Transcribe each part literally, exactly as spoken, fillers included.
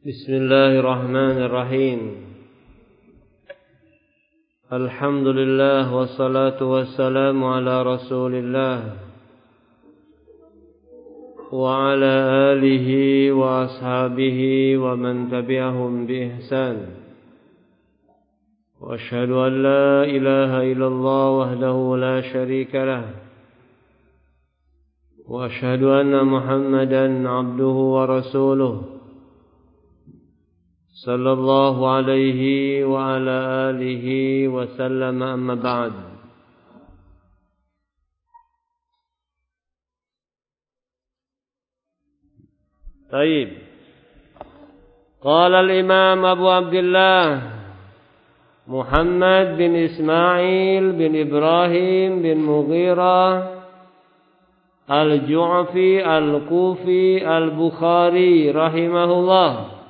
Bismillahirrahmanirrahim. Alhamdulillah wassalatu wassalamu ala Rasulillah wa ala alihi wa ashabihi wa man tabi'ahum bi ihsan. Wa asyhadu an la ilaha illallah wahdahu la syarika lah. Wa asyhadu anna Muhammadan abduhu wa rasuluh. Sallallahu alaihi wa ala alihi wa sallam, amma ba'd. Taib. Qala al-Imam Abu Abdullah Muhammad bin Ismail bin Ibrahim bin Mughirah Al-Ju'fi Al-Kufi Al-Bukhari rahimahullah.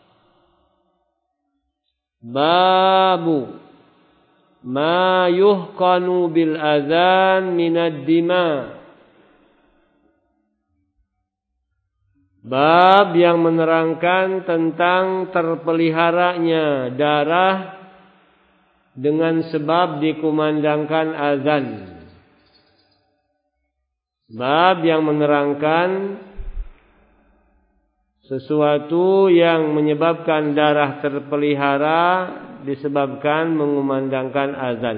Babu ma yuhqanu bil azan minad dima. Bab yang menerangkan tentang terpeliharanya darah dengan sebab dikumandangkan azan. Bab yang menerangkan sesuatu yang menyebabkan darah terpelihara disebabkan mengumandangkan azan.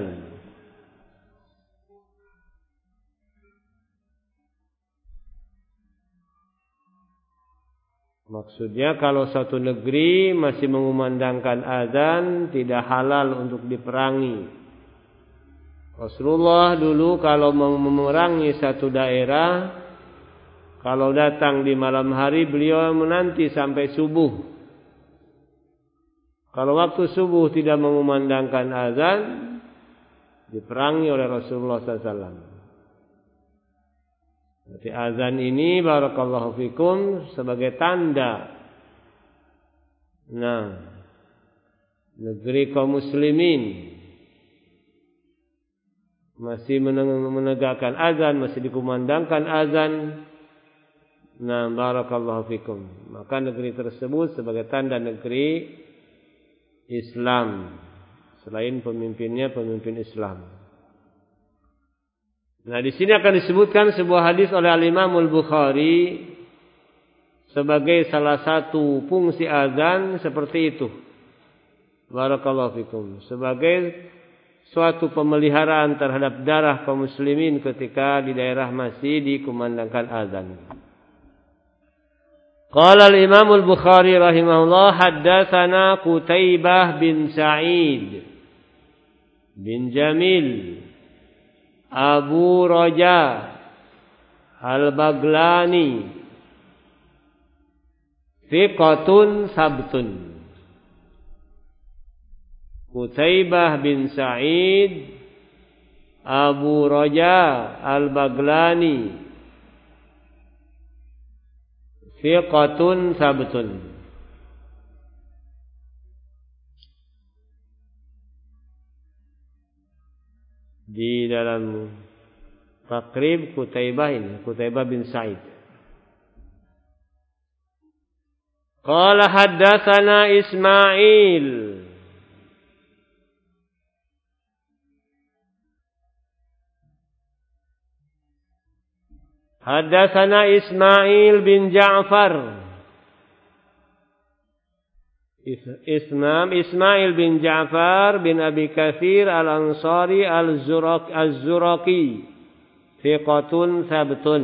Maksudnya kalau satu negeri masih mengumandangkan azan, tidak halal untuk diperangi. Rasulullah dulu kalau memerangi satu daerah, kalau datang di malam hari, beliau menanti sampai subuh. Kalau waktu subuh tidak mengumandangkan azan, diperangi oleh Rasulullah sallallahu alaihi wasallam. Berarti azan ini, barakallahu fikum, sebagai tanda. Nah, negeri kaum muslimin masih menegakkan azan, masih dikumandangkan azan. Nah, barakallahu fikum. Maka negeri tersebut sebagai tanda negeri Islam, selain pemimpinnya pemimpin Islam. Nah, di sini akan disebutkan sebuah hadis oleh Al-Imam Al-Bukhari sebagai salah satu fungsi azan seperti itu. Barakallahu fikum. Sebagai suatu pemeliharaan terhadap darah kaum muslimin ketika di daerah masih dikumandangkan azan. Qala al-Imam al-Bukhari rahimahullah haddatsana Qutaibah bin Sa'id bin Jamil Abu Raja Al-Baglani thiqatun sabtun. Qutaibah bin Sa'id Abu Raja Al-Baglani thiqatun sabtun. Di dalam Taqrib Qutaibah ini, Qutaibah bin Sa'id. Qala haddatsana Ismail Haddatsana Ismail bin Ja'far. Ismam Ismail bin Ja'far bin Abi Katsir Al-Ansari Al-Zuraqi Az-Zuraqi thiqatun sabtun.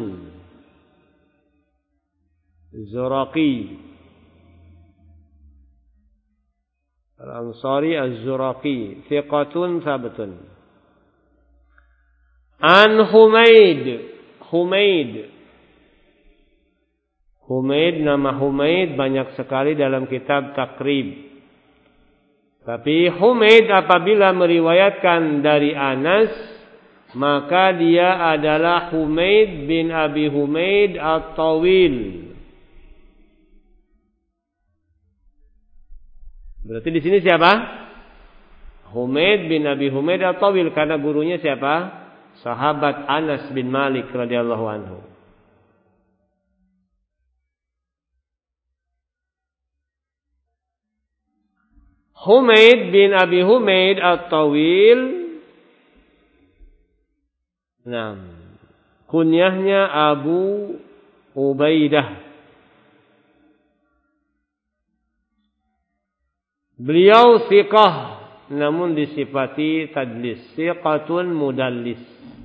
Zuraqi Al-Ansari Az-Zuraqi thiqatun sabtun. An Humaid Humaid Humaid, nama Humaid banyak sekali dalam kitab Taqrib. Tapi Humaid apabila meriwayatkan dari Anas, maka dia adalah Humaid bin Abi Humaid At-Tawil. Berarti di sini siapa? Humaid bin Abi Humaid At-Tawil, karena gurunya siapa? Sahabat Anas bin Malik radhiyallahu anhu. Humaid bin Abi Humaid At-Tawil. Nah, kunyahnya Abu Ubaidah. Beliau thiqah, namun disifati tadlis. Thiqatun mudallis.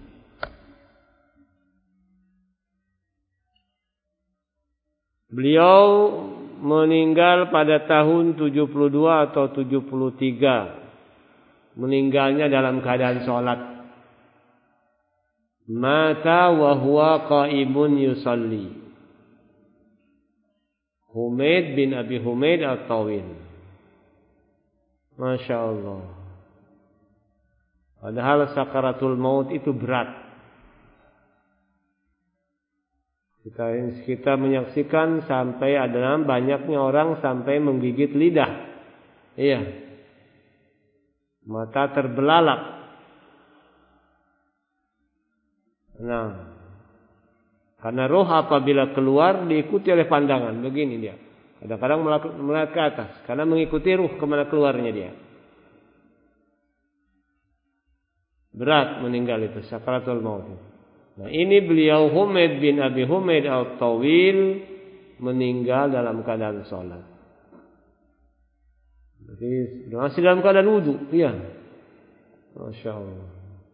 Beliau meninggal pada tahun tujuh puluh dua atau tujuh puluh tiga. Meninggalnya dalam keadaan sholat. Mata wa huwa qaimun yusalli. Humaid bin Abi Humaid At-Tawil. Masya Allah. Padahal sakaratul maut itu berat. Kita, kita menyaksikan sampai ada banyaknya orang sampai menggigit lidah. Iya. Mata terbelalak. Nah, karena roh apabila keluar diikuti oleh pandangan. Begini dia. Kadang-kadang melihat ke atas. Karena mengikuti ruh kemana keluarnya dia. Berat meninggal itu. Sakaratul maut. Nah ini beliau Humaid bin Abi Humaid At-Tawil. Meninggal dalam keadaan sholat. Jadi masih dalam keadaan wudu. Iya. Masya Allah.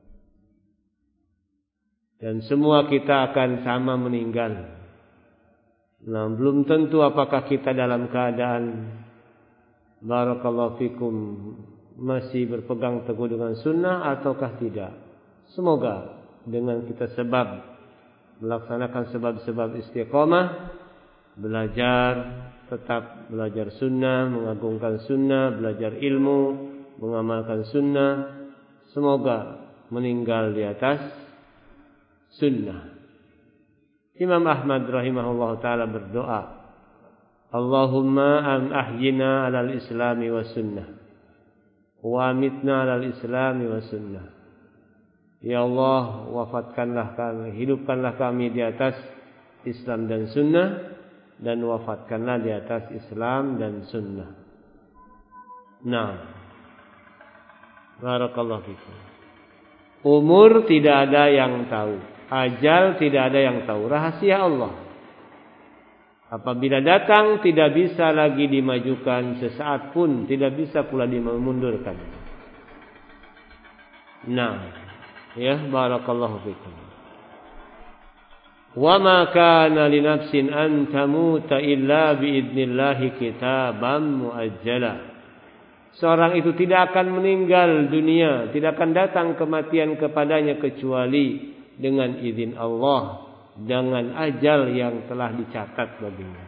Dan semua kita akan sama meninggal. Nah, belum tentu apakah kita dalam keadaan barakallahu fikum masih berpegang teguh dengan sunnah ataukah tidak. Semoga dengan kita sebab melaksanakan sebab-sebab istiqamah, belajar, tetap belajar sunnah, mengagungkan sunnah, belajar ilmu, mengamalkan sunnah, semoga meninggal di atas sunnah. Imam Ahmad rahimahullah ta'ala berdoa, Allahumma am ahyina alal islami wa sunnah wa amitna alal islami wa sunnah. Ya Allah, wafatkanlah kami, hidupkanlah kami di atas Islam dan sunnah, dan wafatkanlah di atas Islam dan sunnah. Nah, barakallahu fikum. Umur tidak ada yang tahu. Ajal tidak ada yang tahu. Rahasia Allah. Apabila datang tidak bisa lagi dimajukan sesaat pun. Tidak bisa pula dimundurkan. Nah. Ya. Barakallahu fikum. Wa ma kana li nafsin an tamuta illa biidnillahi kitaban muajjala. Seorang itu tidak akan meninggal dunia. Tidak akan datang kematian kepadanya kecuali dengan izin Allah, dengan ajal yang telah dicatat baginya.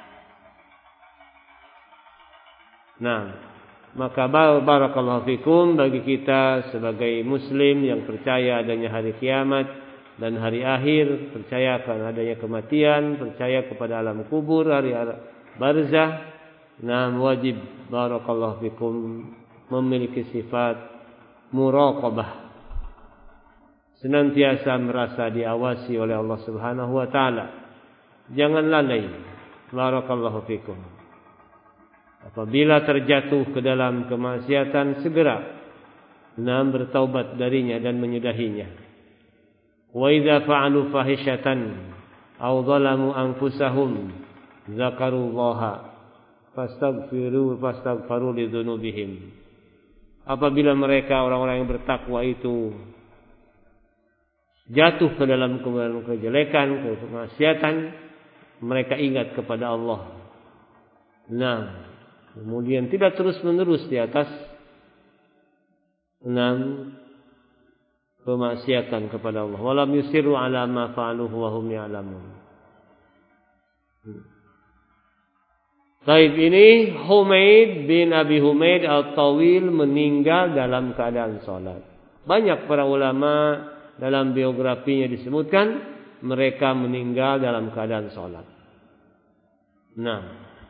Nah, maka barakallahu fikum bagi kita sebagai muslim yang percaya adanya hari kiamat dan hari akhir, percaya akan adanya kematian, percaya kepada alam kubur, hari barzah, nah wajib barakallahu fikum memiliki sifat muraqabah. Senantiasa merasa diawasi oleh Allah Subhanahu wa taala. Jangan lalai. Barakallahu fikum. Apabila terjatuh ke dalam kemaksiatan, segera nam bertaubat darinya dan menyudahinya. Wa idza fa'alu fahishatan aw zalamu anfusahum zakarullaha fastaghfiru fastaghfiru lidzunubihim. Apabila mereka orang-orang yang bertakwa itu jatuh ke dalam kejelekan, kemaksiatan, mereka ingat kepada Allah. Nah, kemudian tidak terus-menerus di atas enam kemaksiatan kepada Allah. Walam yusiru ala ma fa'aluhu wa hum ya'lamun. Taib ini Humaid bin Abi Humaid At-Tawil meninggal dalam keadaan salat. Banyak para ulama dalam biografinya disebutkan mereka meninggal dalam keadaan salat. Nah,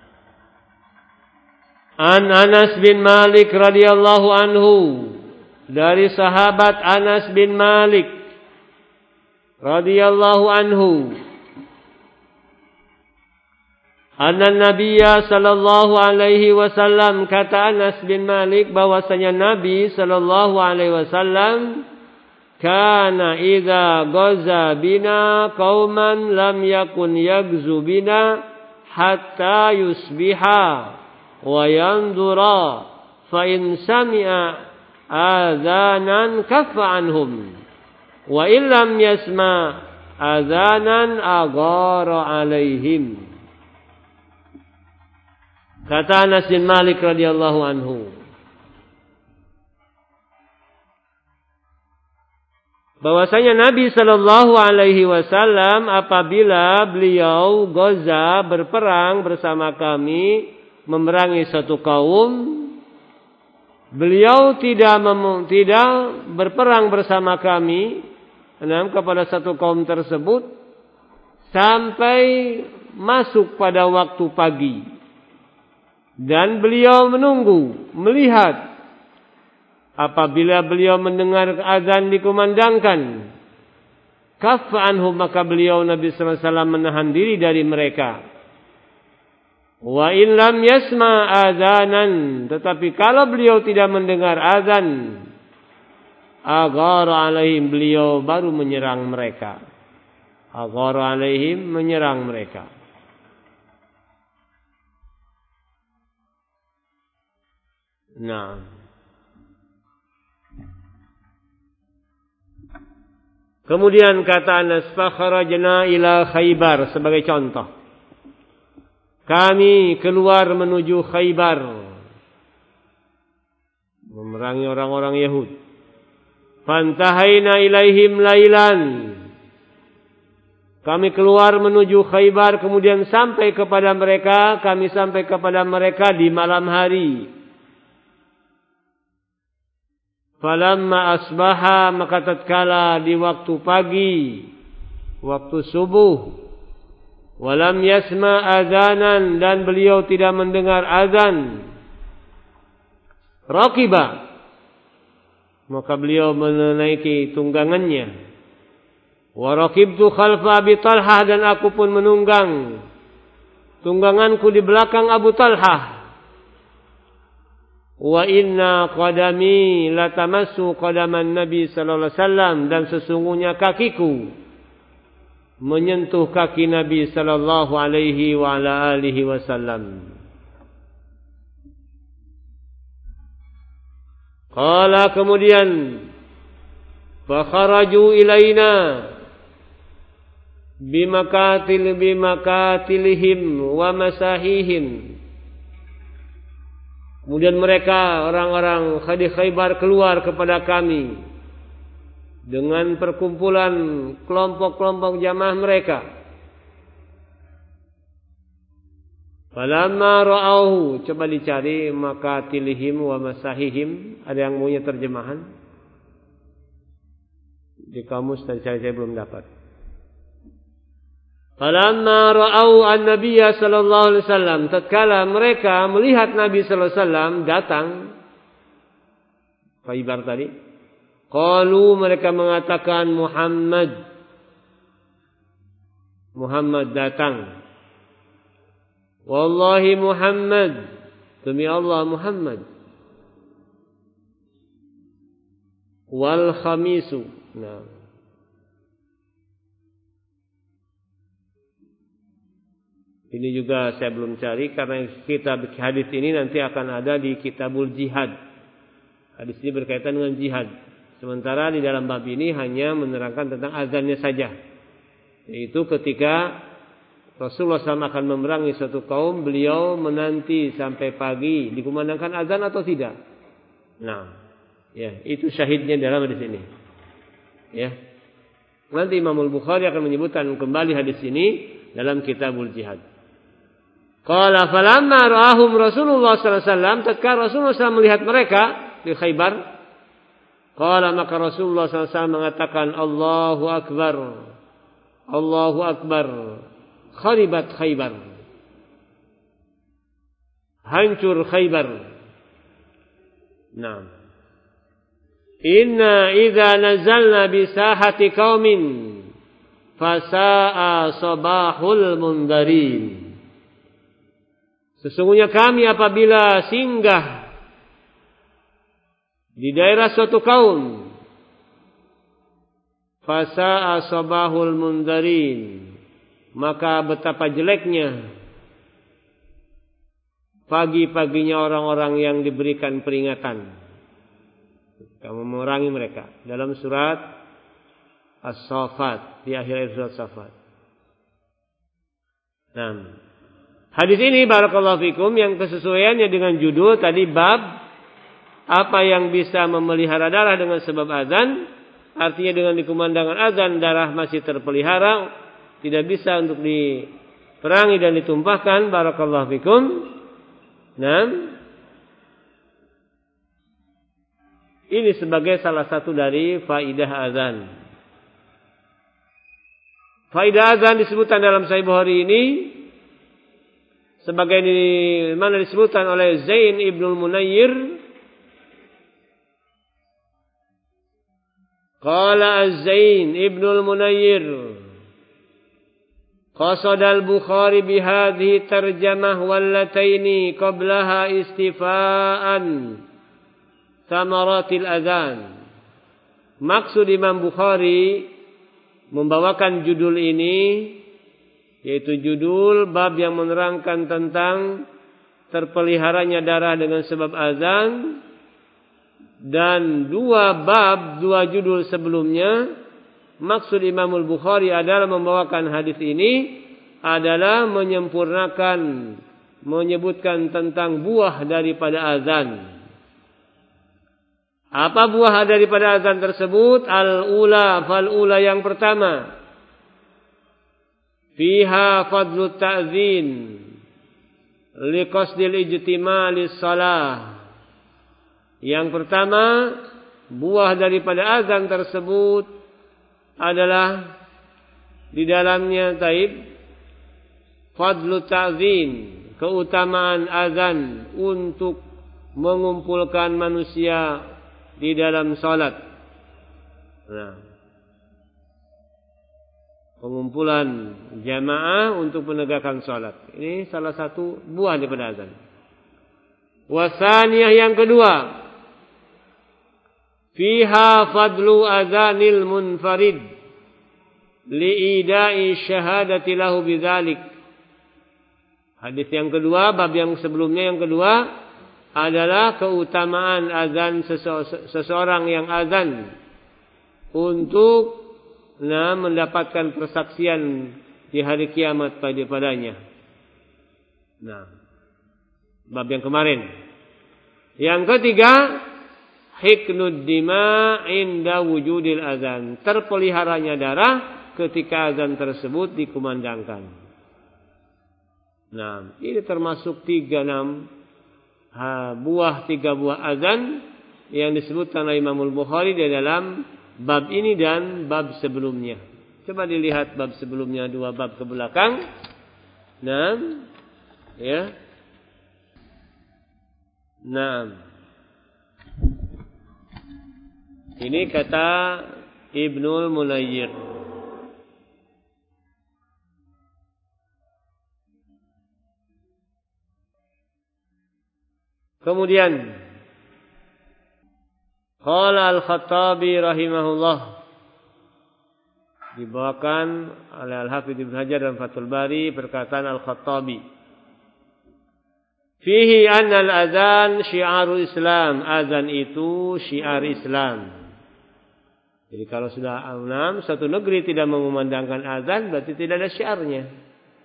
An Anas bin Malik radhiyallahu anhu, dari sahabat Anas bin Malik radhiyallahu anhu, Anna Nabiyya sallallahu alaihi wasallam, kata Anas bin Malik bahwasanya Nabi sallallahu alaihi wasallam kana idza ghaza bina qauman lam yakun yagzu bina hatta yusbiha wa yanzura fa in sami'a adzanan kaffa anhum wa illam yasma adzanan aghara alaihim. Kata Anas bin Malik radhiyallahu anhu, bahwasanya Nabi sallallahu alaihi wasallam apabila beliau ghaza berperang bersama kami memerangi satu kaum, beliau tidak mem- tidak berperang bersama kami enam kepada satu kaum tersebut sampai masuk pada waktu pagi. Dan beliau menunggu, melihat apabila beliau mendengar azan dikumandangkan, kaffa anhum, maka beliau Nabi sallallahu alaihi wasallam menahan diri dari mereka. Wa in lam yasma azanan, tetapi kalau beliau tidak mendengar azan, aghara alaihim, beliau baru menyerang mereka. Aghara alaihim, menyerang mereka. Nah, kemudian kata Anas, fakharajna ila Khaybar, sebagai contoh, kami keluar menuju Khaybar memerangi orang-orang Yahudi. Fantahaina ilaihim lailan, kami keluar menuju Khaybar, kemudian sampai kepada mereka, kami sampai kepada mereka di malam hari. Falamma asbaha, maka tatkala di waktu pagi, waktu subuh, walam yasma adzanan, dan beliau tidak mendengar azan, raqiba, maka beliau menaiki tunggangannya. Wa raqibtu khalfa Abi Talhah, dan aku pun menunggang tungganganku di belakang Abu Talhah. Wa inna qadami latamassu qadaman Nabi sallallahu alaihi wasallam, dan sesungguhnya kakiku menyentuh kaki Nabi sallallahu alaihi wa ala alihi wasallam. Qala, kemudian fa kharaju ilaina bimakatil bimakatilihim wa masahihim. Kemudian mereka, orang-orang Khadi Khaybar, keluar kepada kami dengan perkumpulan kelompok-kelompok jamaah mereka. Falamma ra'auhu, coba dicari makatilihim wa masahihim, ada yang punya terjemahan? Di kamus tadi saya belum dapat. Falamma ra'au an-nabiyya sallallahu alaihi wasallam, tatkala mereka melihat Nabi sallallahu alaihi wasallam datang Khaybar tadi, qalu, mereka mengatakan, Muhammad Muhammad datang. Wallahi Muhammad, demi Allah Muhammad. Wal khamisu. Nah, ini juga saya belum cari, karena kitab hadis ini nanti akan ada di Kitabul Jihad. Hadis ini berkaitan dengan jihad. Sementara di dalam bab ini hanya menerangkan tentang azannya saja. Yaitu ketika Rasulullah shallallahu alaihi wasallam akan memerangi suatu kaum, beliau menanti sampai pagi dikumandangkan azan atau tidak. Nah, ya, itu syahidnya dalam hadis ini. Ya. Nanti Imam Al-Bukhari akan menyebutkan kembali hadis ini dalam Kitabul Jihad. Qala falamma ra'ahum Rasulullah sallallahu alaihi wasallam, tatkala Rasulullah sallallahu alaihi wasallam melihat mereka di Khaybar, qala, maka Rasulullah sallallahu alaihi wasallam mengatakan, Allahu akbar, Allahu akbar, kharibat Khaybar, hancur Khaybar. Nah, inna idza nazalna bi sahati qaumin fasa'a sabahul mundarin. Sesungguhnya kami apabila singgah di daerah suatu kaum, fasa'a sabahul mundarin, maka betapa jeleknya pagi-paginya orang-orang yang diberikan peringatan. Kamu memerangi mereka. Dalam surat As-Saffat, di akhir surat As-Saffat. Nah, hadis ini barakallahu fikum yang kesesuaiannya dengan judul tadi bab apa yang bisa memelihara darah dengan sebab azan, artinya dengan dikumandangkan azan darah masih terpelihara, tidak bisa untuk diperangi dan ditumpahkan, barakallahu fikum. Nah, ini sebagai salah satu dari faidah azan. Faidah azan disebutkan dalam Sahih Bukhari ini sebagai di mana disebutkan oleh Zain ibnul Munayyir. Qala Az-Zain ibnul Munayyir qasada al-Bukhari bihadhihi tarjamah wallataini qablaha istifaan thamaratil azan. Maksud Imam Bukhari membawakan judul ini, yaitu judul bab yang menerangkan tentang terpeliharanya darah dengan sebab azan, dan dua bab, dua judul sebelumnya. Maksud Imam Bukhari adalah membawakan hadis ini adalah menyempurnakan, menyebutkan tentang buah daripada azan. Apa buah daripada azan tersebut? Al-ula, fal-ula yang pertama. Fiha fadlu ta'zin liqasdil ijtima' lis-salah. Yang pertama, buah daripada azan tersebut adalah di dalamnya taib fadlu ta'zin, keutamaan azan untuk mengumpulkan manusia di dalam salat. Nah, pengumpulan jamaah untuk menegakkan salat. Ini salah satu buah daripada azan. Wasaniyah yang kedua, fiha fadlu azanil munfarid li'ida'i syahadati lahu bidzalik. Hadis yang kedua, bab yang sebelumnya yang kedua adalah keutamaan azan seseorang yang azan untuk nah, mendapatkan persaksian di hari kiamat pada padanya. Nah, bab yang kemarin. Yang ketiga, hiknud dima inda wujudil azan, terpeliharanya darah ketika azan tersebut dikumandangkan. Nah, ini termasuk tiga enam Ha, buah tiga buah azan yang disebutkan oleh Imam Bukhari di dalam bab ini dan bab sebelumnya. Coba dilihat bab sebelumnya, dua bab ke belakang. Nah, ya. Nah, ini kata Ibnul Munayyir. Kemudian qala Al-Khattabi rahimahullah, dibawakan oleh Al-Hafidz Ibnu Hajar dan Fathul Bari perkataan Al-Khattabi, fihi anna al-azan syiarul Islam, azan itu syiar Islam. Jadi kalau sudah enam satu negeri tidak memandangkan azan, berarti tidak ada syiarnya.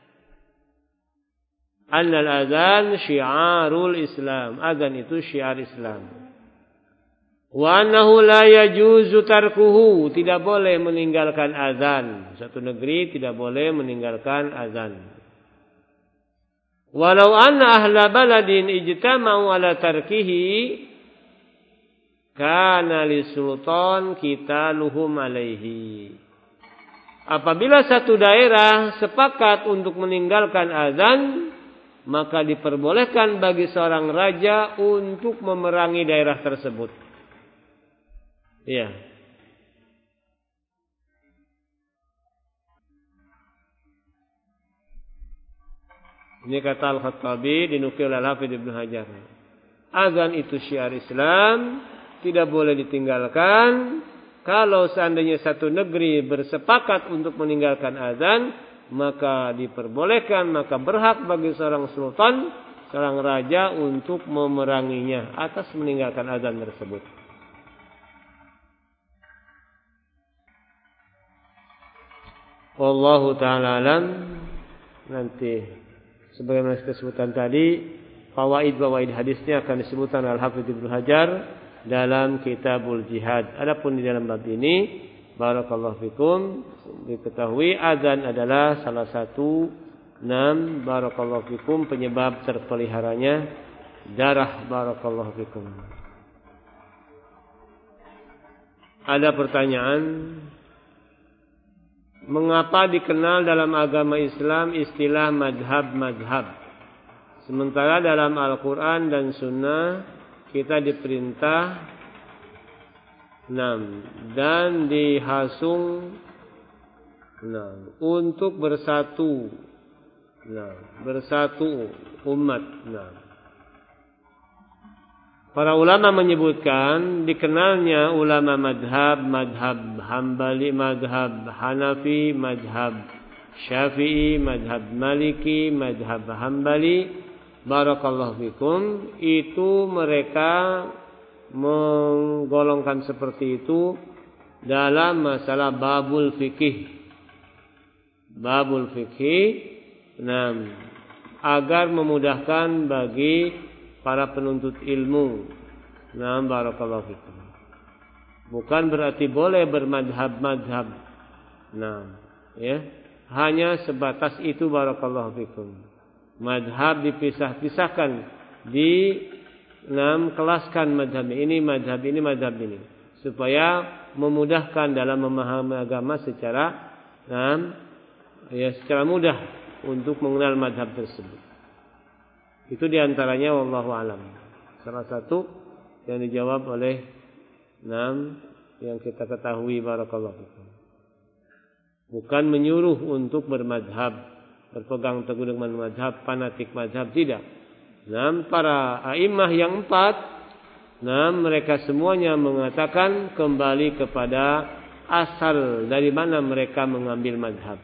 Annal azan syiarul Islam, azan itu syiar Islam. Wa annahu la yajuzu tarkuhu, tidak boleh meninggalkan azan. Satu negeri tidak boleh meninggalkan azan. Walau anna ahla baladin ijtama'u ala tarkihi kana lisultan qitaluhum alaihi. Apabila satu daerah sepakat untuk meninggalkan azan, maka diperbolehkan bagi seorang raja untuk memerangi daerah tersebut. Iya. Ini kata Al-Khattabi, dinukil oleh Al-Hafidz Ibnu Hajar. Azan itu syiar Islam, tidak boleh ditinggalkan. Kalau seandainya satu negeri bersepakat untuk meninggalkan azan, maka diperbolehkan, maka berhak bagi seorang sultan, seorang raja untuk memeranginya atas meninggalkan azan tersebut. Wallahu ta'ala alam. Nanti sebagaimana disebutkan tadi, fawaid-fawaid hadisnya akan disebutkan Al-Hafidz Ibnu Hajar dalam Kitabul Jihad. Adapun di dalam bab ini, barakallahu fikum, diketahui azan adalah salah satu enam barakallahu fikum penyebab terpeliharanya darah, barakallahu fikum. Ada pertanyaan, mengapa dikenal dalam agama Islam istilah madhab-madhab, sementara dalam Al-Quran dan Sunnah kita diperintah enam dan dihasung enam untuk bersatu, enam bersatu umat. Enam. Para ulama menyebutkan dikenalnya ulama madhab, madhab Hambali, madhab Hanafi, madhab Syafi'i, madhab Maliki, madhab Hambali, barakallahu fikum, itu mereka menggolongkan seperti itu dalam masalah babul fikih. Babul fikih, nah, agar memudahkan bagi para penuntut ilmu. Nah, barakallahu fikum. Bukan berarti boleh bermadhab-madhab. Nah, ya, hanya sebatas itu, barakallahu fikum. Madhab dipisah-pisahkan, di enam kelaskan madhab ini, madhab ini, madhab ini, supaya memudahkan dalam memahami agama secara enam, ya, secara mudah untuk mengenal madhab tersebut. Itu diantaranya wallahu alam. Salah satu yang dijawab oleh enam yang kita ketahui, barakallahu fikum. Bukan menyuruh untuk bermadhab, berpegang teguh dengan madhab, fanatik madhab, tidak. Enam para a'immah yang empat, enam mereka semuanya mengatakan kembali kepada asal dari mana mereka mengambil madhab.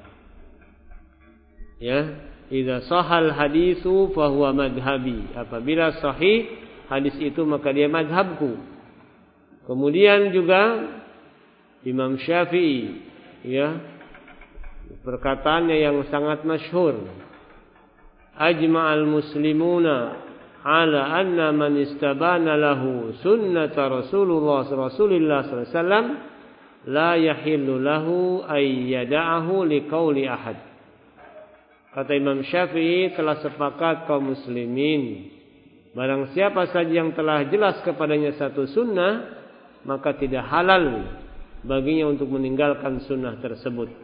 Ya. Idza sahal hadisu fahuwa madhabi. Apabila sahih hadis itu maka dia madhabku. Kemudian juga Imam Syafi'i, ya, perkataannya yang sangat masyhur, ajma'al muslimuna ala anna man istabana lahu sunnata Rasulullah Rasulillah sallallahu alaihi wasallam la yahillu lahu ay yada'ahu liqauli ahad. Kata Imam Syafi'i, telah sepakat kaum muslimin, barang siapa saja yang telah jelas kepadanya satu sunnah, maka tidak halal baginya untuk meninggalkan sunnah tersebut.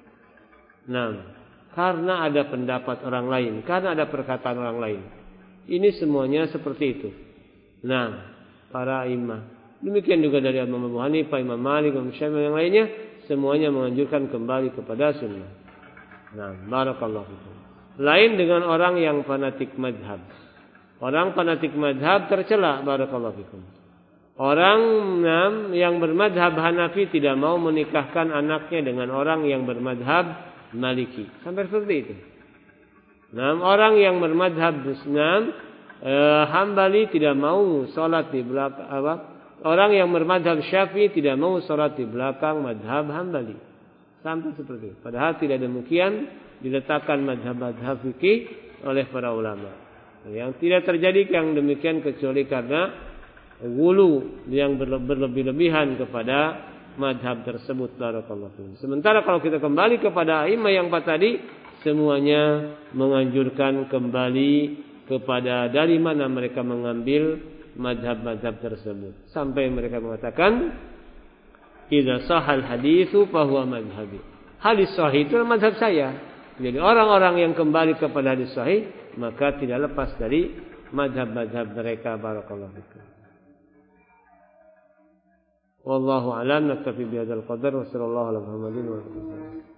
Nah, karena ada pendapat orang lain, karena ada perkataan orang lain. Ini semuanya seperti itu. Nah, para imam, demikian juga dari Imam Abu Hanifah, Imam Malik, Imam Syafi'i yang lainnya, semuanya menganjurkan kembali kepada sunnah. Nah, barakallahu fikum. Lain dengan orang yang fanatik madhab. Orang fanatik madhab tercela, barakallahu fikum. Orang yang bermadhab Hanafi tidak mau menikahkan anaknya dengan orang yang bermadhab Maliki. Sampai seperti itu. Nah, orang yang bermadhab Islam eh, Hambali tidak mau sholat di belakang apa? Orang yang bermadhab Syafi'i tidak mau sholat di belakang madhab Hambali. Sampai seperti itu. Padahal tidak demikian diletakkan madhab-madhab fikih oleh para ulama. Yang tidak terjadi yang demikian kecuali karena gulu yang berlebih-lebihan kepada madhab tersebut. Barakallahu. Sementara kalau kita kembali kepada imam yang empat tadi, semuanya menganjurkan kembali kepada dari mana mereka mengambil madhab-madhab tersebut. Sampai mereka mengatakan, idza sahal haditsu fahuwa madhhabi. Hadis sahih itu madhab saya. Jadi orang-orang yang kembali kepada hadis sahih maka tidak lepas dari madhab-madhab mereka. Barakallahu fikum. Wallahu a'lam. Naktafi bihadzal qadar wa sallallahu ala Muhammadin wa alihi.